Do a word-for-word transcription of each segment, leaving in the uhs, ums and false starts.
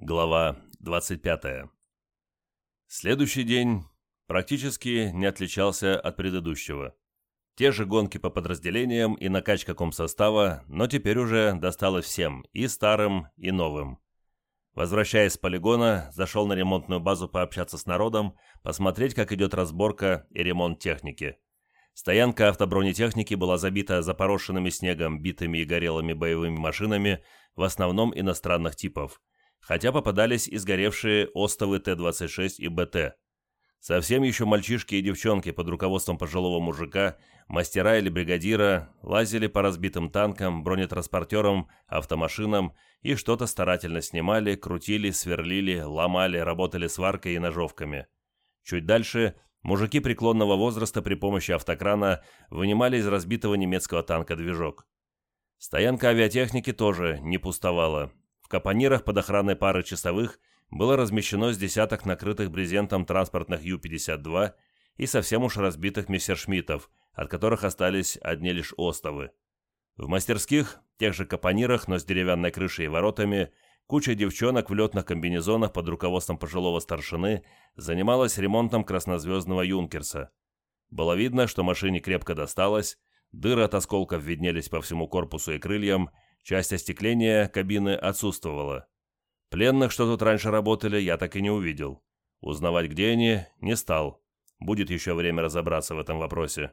Глава двадцать пятая. Следующий день практически не отличался от предыдущего. Те же гонки по подразделениям и накачка комсостава, но теперь уже досталось всем, и старым, и новым. Возвращаясь с полигона, зашел на ремонтную базу пообщаться с народом, посмотреть, как идет разборка и ремонт техники. Стоянка автобронетехники была забита запорошенными снегом, битыми и горелыми боевыми машинами, в основном иностранных типов, хотя попадались и сгоревшие остовы Т двадцать шесть и Б Т. Совсем еще мальчишки и девчонки под руководством пожилого мужика, мастера или бригадира, лазили по разбитым танкам, бронетранспортерам, автомашинам и что-то старательно снимали, крутили, сверлили, ломали, работали сваркой и ножовками. Чуть дальше мужики преклонного возраста при помощи автокрана вынимали из разбитого немецкого танка движок. Стоянка авиатехники тоже не пустовала. В капонирах под охраной пары часовых было размещено с десяток накрытых брезентом транспортных Ю пятьдесят два и совсем уж разбитых мессершмиттов, от которых остались одни лишь остовы. В мастерских, тех же капонирах, но с деревянной крышей и воротами, куча девчонок в летных комбинезонах под руководством пожилого старшины занималась ремонтом краснозвездного «Юнкерса». Было видно, что машине крепко досталось, дыры от осколков виднелись по всему корпусу и крыльям, часть остекления кабины отсутствовала. Пленных, что тут раньше работали, я так и не увидел. Узнавать, где они, не стал. Будет еще время разобраться в этом вопросе.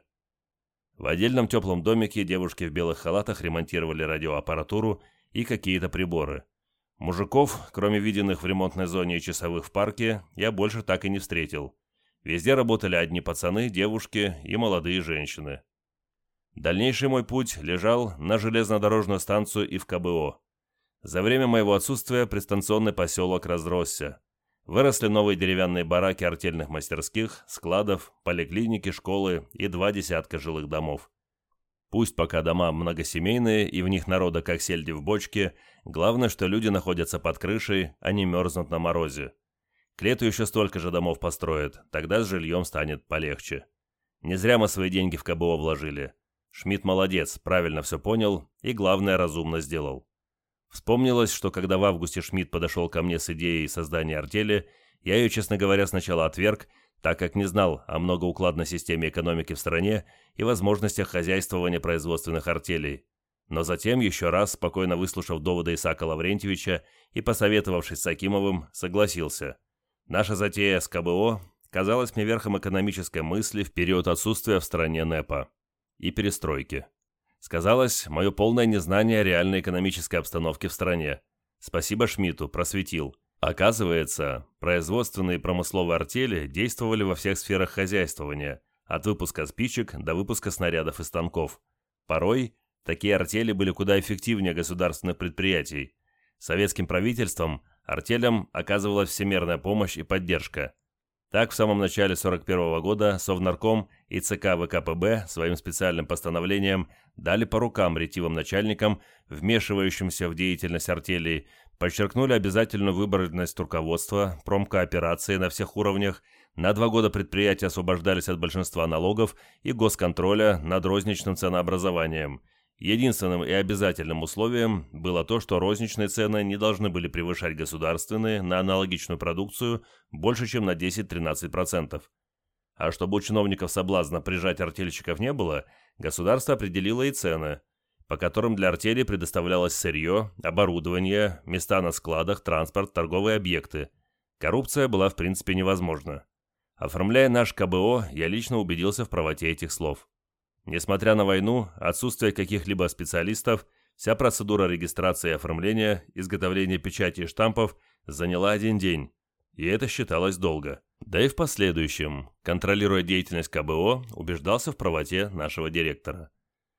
В отдельном теплом домике девушки в белых халатах ремонтировали радиоаппаратуру и какие-то приборы. Мужиков, кроме виденных в ремонтной зоне и часовых в парке, я больше так и не встретил. Везде работали одни пацаны, девушки и молодые женщины. Дальнейший мой путь лежал на железнодорожную станцию и в Ка Бэ О. За время моего отсутствия пристанционный поселок разросся. Выросли новые деревянные бараки артельных мастерских, складов, поликлиники, школы и два десятка жилых домов. Пусть пока дома многосемейные и в них народа как сельди в бочке, главное, что люди находятся под крышей, а не мерзнут на морозе. К лету еще столько же домов построят, тогда с жильем станет полегче. Не зря мы свои деньги в Ка Бэ О вложили. Шмидт молодец, правильно все понял и, главное, разумно сделал. Вспомнилось, что когда в августе Шмидт подошел ко мне с идеей создания артели, я ее, честно говоря, сначала отверг, так как не знал о многоукладной системе экономики в стране и возможностях хозяйствования производственных артелей. Но затем, еще раз, спокойно выслушав доводы Исаака Лаврентьевича и посоветовавшись с Акимовым, согласился. Наша затея с Ка Бэ О казалась мне верхом экономической мысли в период отсутствия в стране Н Э П А и перестройки. Сказалось мое полное незнание реальной экономической обстановки в стране. Спасибо Шмидту, просветил. Оказывается, производственные и промысловые артели действовали во всех сферах хозяйствования, от выпуска спичек до выпуска снарядов и станков. Порой такие артели были куда эффективнее государственных предприятий. Советским правительством артелям оказывалась всемирная помощь и поддержка. Так, в самом начале сорок первого года Совнарком и Цэ Ка Вэ Ка Пэ Бэ своим специальным постановлением дали по рукам ретивым начальникам, вмешивающимся в деятельность артелей, подчеркнули обязательную выборность руководства, промкооперации на всех уровнях, на два года предприятия освобождались от большинства налогов и госконтроля над розничным ценообразованием. Единственным и обязательным условием было то, что розничные цены не должны были превышать государственные на аналогичную продукцию больше, чем на десять-тринадцать процентов. А чтобы у чиновников соблазна прижать артельщиков не было, государство определило и цены, по которым для артели предоставлялось сырье, оборудование, места на складах, транспорт, торговые объекты. Коррупция была в принципе невозможна. Оформляя наш Ка Бэ О, я лично убедился в правоте этих слов. Несмотря на войну, отсутствие каких-либо специалистов, вся процедура регистрации и оформления, изготовления печати и штампов заняла один день, и это считалось долго. Да и в последующем, контролируя деятельность Ка Бэ О, убеждался в правоте нашего директора.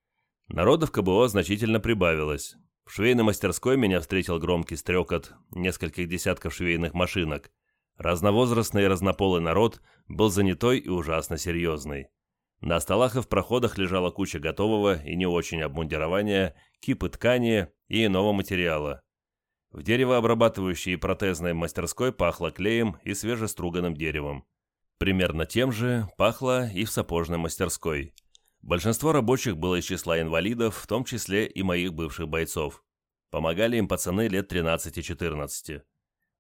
Народа в Ка Бэ О значительно прибавилось. В швейной мастерской меня встретил громкий стрекот нескольких десятков швейных машинок. Разновозрастный и разнополый народ был занятой и ужасно серьезный. На столах и в проходах лежала куча готового и не очень обмундирования, кипы ткани и иного материала. В деревообрабатывающей и протезной мастерской пахло клеем и свежеструганным деревом. Примерно тем же пахло и в сапожной мастерской. Большинство рабочих было из числа инвалидов, в том числе и моих бывших бойцов. Помогали им пацаны лет тринадцати-четырнадцати.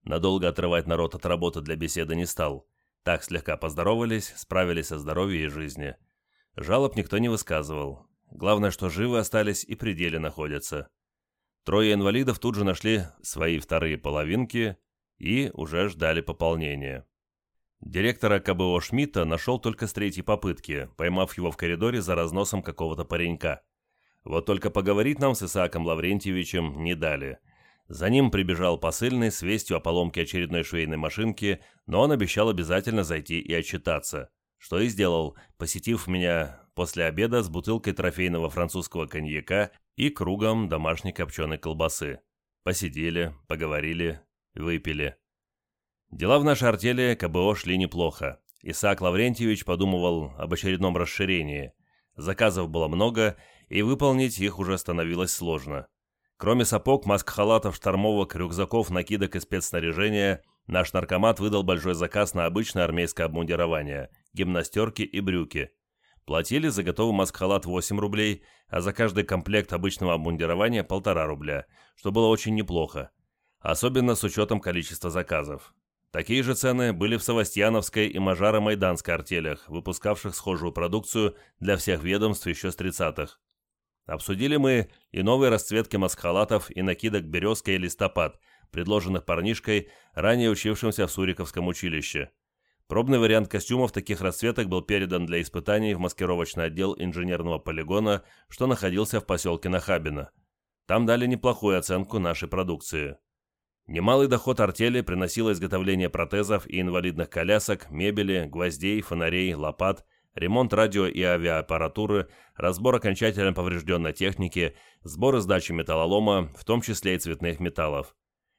Надолго отрывать народ от работы для беседы не стал. Так слегка поздоровались, справились о здоровье и жизни. Жалоб никто не высказывал. Главное, что живы остались и при деле находятся. Трое инвалидов тут же нашли свои вторые половинки и уже ждали пополнения. Директора КБО Шмидта нашел только с третьей попытки, поймав его в коридоре за разносом какого-то паренька. Вот только поговорить нам с Исааком Лаврентьевичем не дали. За ним прибежал посыльный с вестью о поломке очередной швейной машинки, но он обещал обязательно зайти и отчитаться. Что и сделал, посетив меня после обеда с бутылкой трофейного французского коньяка и кругом домашней копченой колбасы. Посидели, поговорили, выпили. Дела в нашей артели КБО шли неплохо. Исаак Лаврентьевич подумывал об очередном расширении. Заказов было много, и выполнить их уже становилось сложно. Кроме сапог, маск-халатов, штормовок, рюкзаков, накидок и спецснаряжения, наш наркомат выдал большой заказ на обычное армейское обмундирование, гимнастерки и брюки. Платили за готовый маск-халат восемь рублей, а за каждый комплект обычного обмундирования полтора рубля, что было очень неплохо, особенно с учетом количества заказов. Такие же цены были в Савастьяновской и Мажаро-Майданской артелях, выпускавших схожую продукцию для всех ведомств еще с тридцатых. Обсудили мы и новые расцветки маск-халатов и накидок «Березка» и «Листопад», предложенных парнишкой, ранее учившимся в Суриковском училище. Пробный вариант костюмов таких расцветок был передан для испытаний в маскировочный отдел инженерного полигона, что находился в поселке Нахабино. Там дали неплохую оценку нашей продукции. Немалый доход артели приносило изготовление протезов и инвалидных колясок, мебели, гвоздей, фонарей, лопат, ремонт радио и авиааппаратуры, разбор окончательно поврежденной техники, сбор и сдача металлолома, в том числе и цветных металлов.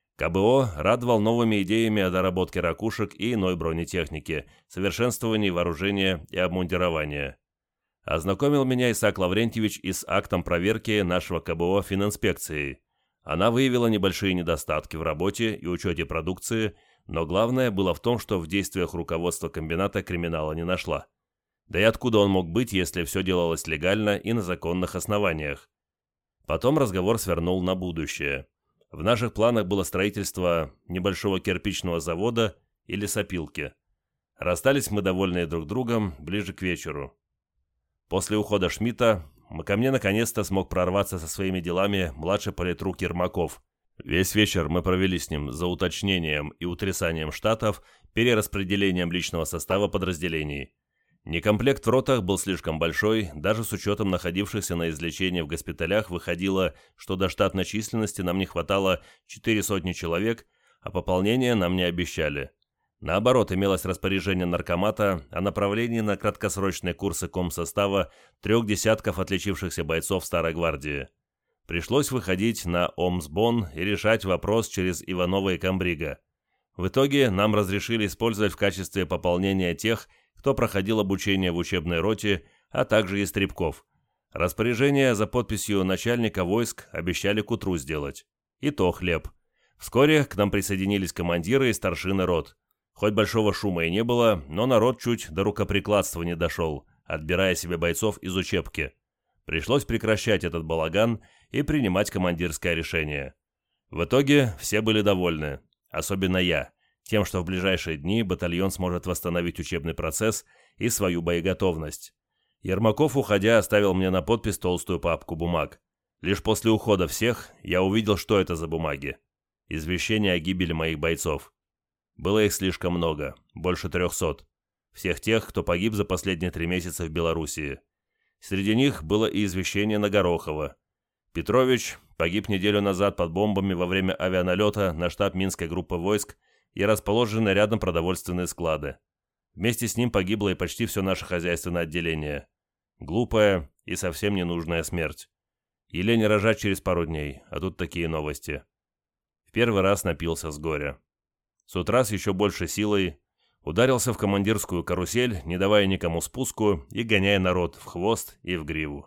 КБО радовал новыми идеями о доработке ракушек и иной бронетехники, совершенствовании вооружения и обмундирования. Ознакомил меня Исаак Лаврентьевич и с актом проверки нашего КБО фининспекции. Она выявила небольшие недостатки в работе и учете продукции, но главное было в том, что в действиях руководства комбината криминала не нашла. Да и откуда он мог быть, если все делалось легально и на законных основаниях? Потом разговор свернул на будущее. В наших планах было строительство небольшого кирпичного завода и лесопилки. Расстались мы довольные друг другом ближе к вечеру. После ухода Шмидта ко мне наконец-то смог прорваться со своими делами младший политрук Ермаков. Весь вечер мы провели с ним за уточнением и утрясанием штатов, перераспределением личного состава подразделений. Некомплект в ротах был слишком большой, даже с учетом находившихся на излечении в госпиталях выходило, что до штатной численности нам не хватало четыре сотни человек, а пополнение нам не обещали. Наоборот, имелось распоряжение наркомата о направлении на краткосрочные курсы комсостава трех десятков отличившихся бойцов Старой гвардии. Пришлось выходить на Омсбон и решать вопрос через Иванова и Камбрига. В итоге нам разрешили использовать в качестве пополнения тех, кто проходил обучение в учебной роте, а также истребков. Распоряжение за подписью начальника войск обещали к утру сделать. И то хлеб. Вскоре к нам присоединились командиры и старшины рот. Хоть большого шума и не было, но народ чуть до рукоприкладства не дошел, отбирая себе бойцов из учебки. Пришлось прекращать этот балаган и принимать командирское решение. В итоге все были довольны, особенно я, тем, что в ближайшие дни батальон сможет восстановить учебный процесс и свою боеготовность. Ермаков, уходя, оставил мне на подпись толстую папку бумаг. Лишь после ухода всех я увидел, что это за бумаги. Извещение о гибели моих бойцов. Было их слишком много, больше трехсот. Всех тех, кто погиб за последние три месяца в Белоруссии. Среди них было и извещение на Горохова. Петрович погиб неделю назад под бомбами во время авианалета на штаб Минской группы войск и расположенные рядом продовольственные склады. Вместе с ним погибло и почти все наше хозяйственное отделение. Глупая и совсем ненужная смерть. Елене рожать через пару дней, а тут такие новости. В первый раз напился с горя. С утра с еще большей силой ударился в командирскую карусель, не давая никому спуску и гоняя народ в хвост и в гриву.